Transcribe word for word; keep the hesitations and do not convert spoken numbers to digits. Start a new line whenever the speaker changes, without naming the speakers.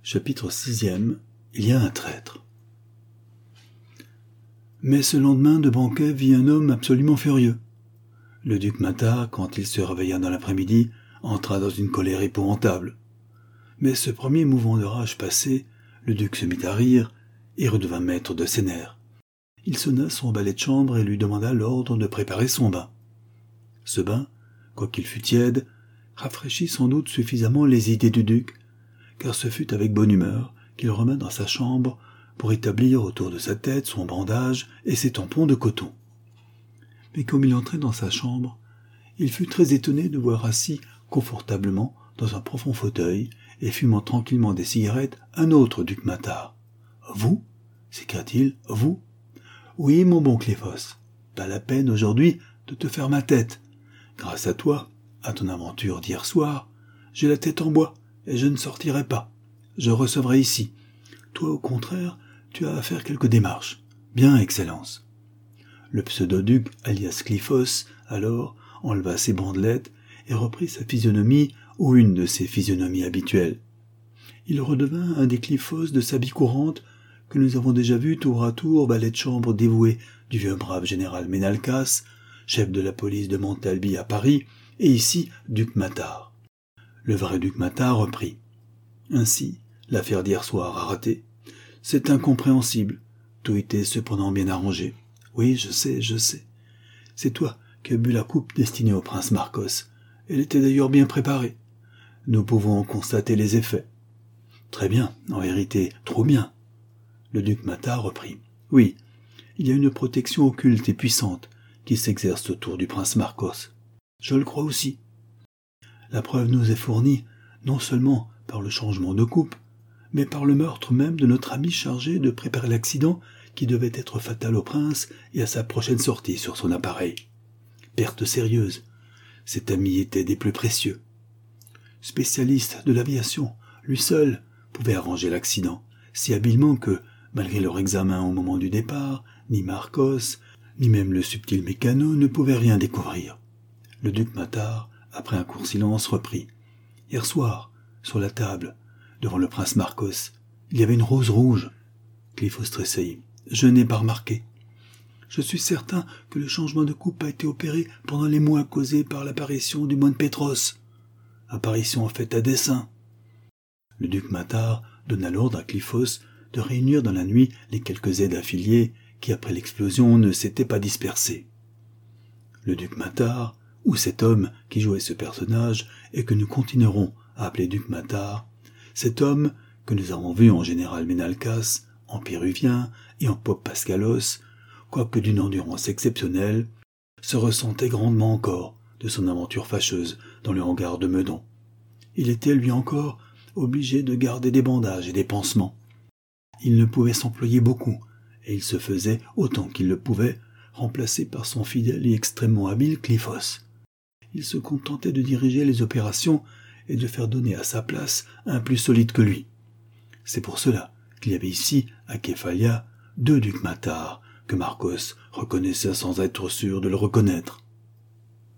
Chapitre sixième. Il y a un traître. Mais ce lendemain de banquet vit un homme absolument furieux. Le duc Mathard, quand il se réveilla dans l'après-midi, entra dans une colère épouvantable. Mais ce premier mouvement de rage passé, le duc se mit à rire et redevint maître de ses nerfs. Il sonna son valet de chambre et lui demanda l'ordre de préparer son bain. Ce bain, quoiqu'il fût tiède, rafraîchit sans doute suffisamment les idées du duc, car ce fut avec bonne humeur qu'il revint dans sa chambre pour établir autour de sa tête son bandage et ses tampons de coton. Mais comme il entrait dans sa chambre, il fut très étonné de voir assis confortablement dans un profond fauteuil et fumant tranquillement des cigarettes un autre duc Mathard. « Vous » s'écria-t-il, « vous ?»« Oui, mon bon Cléphos, pas la peine aujourd'hui de te faire ma tête. Grâce à toi, à ton aventure d'hier soir, j'ai la tête en bois et je ne sortirai pas. Je recevrai ici. Toi, au contraire, tu as à faire quelques démarches. Bien, Excellence. » Le pseudo-duc, alias Cléphos, alors, enleva ses bandelettes et reprit sa physionomie ou une de ses physionomies habituelles. Il redevint un des Cléphos de sa vie courante que nous avons déjà vu tour à tour valet de chambre dévoué du vieux brave général Ménalcas, chef de la police de Montalbi à Paris, et ici duc Mathard. Le vrai duc Mathard reprit. Ainsi, l'affaire d'hier soir a raté. C'est incompréhensible. Tout était cependant bien arrangé. Oui, je sais, je sais. C'est toi qui as bu la coupe destinée au prince Marcos. Elle était d'ailleurs bien préparée. Nous pouvons en constater les effets. Très bien, en vérité, trop bien. Le duc Mathard reprit. Oui, il y a une protection occulte et puissante qui s'exerce autour du prince Marcos. Je le crois aussi. La preuve nous est fournie non seulement par le changement de coupe, mais par le meurtre même de notre ami chargé de préparer l'accident qui devait être fatal au prince et à sa prochaine sortie sur son appareil. Perte sérieuse. Cet ami était des plus précieux. Spécialiste de l'aviation, lui seul pouvait arranger l'accident, si habilement que, malgré leur examen au moment du départ, ni Marcos, ni même le subtil mécano ne pouvaient rien découvrir. Le duc Mathard, après un court silence, reprit. Hier soir, sur la table, devant le prince Marcos, il y avait une rose rouge. Cléphos tressaillit. Je n'ai pas remarqué. Je suis certain que le changement de coupe a été opéré pendant les mois causés par l'apparition du moine Pétros. Apparition faite à dessein. Le duc Mathard donna l'ordre à Cléphos de réunir dans la nuit les quelques aides affiliés qui, après l'explosion, ne s'étaient pas dispersés. Le duc Mathard, ou cet homme qui jouait ce personnage et que nous continuerons à appeler duc Mathard, cet homme que nous avons vu en général Ménalcas, en péruvien et en pope Pascalos, quoique d'une endurance exceptionnelle, se ressentait grandement encore de son aventure fâcheuse dans le hangar de Meudon. Il était, lui encore, obligé de garder des bandages et des pansements. Il ne pouvait s'employer beaucoup, et il se faisait, autant qu'il le pouvait, remplacer par son fidèle et extrêmement habile Cléphos. Il se contentait de diriger les opérations et de faire donner à sa place un plus solide que lui. C'est pour cela qu'il y avait ici, à Képhalia, deux ducs Mathard, que Marcos reconnaissait sans être sûr de le reconnaître.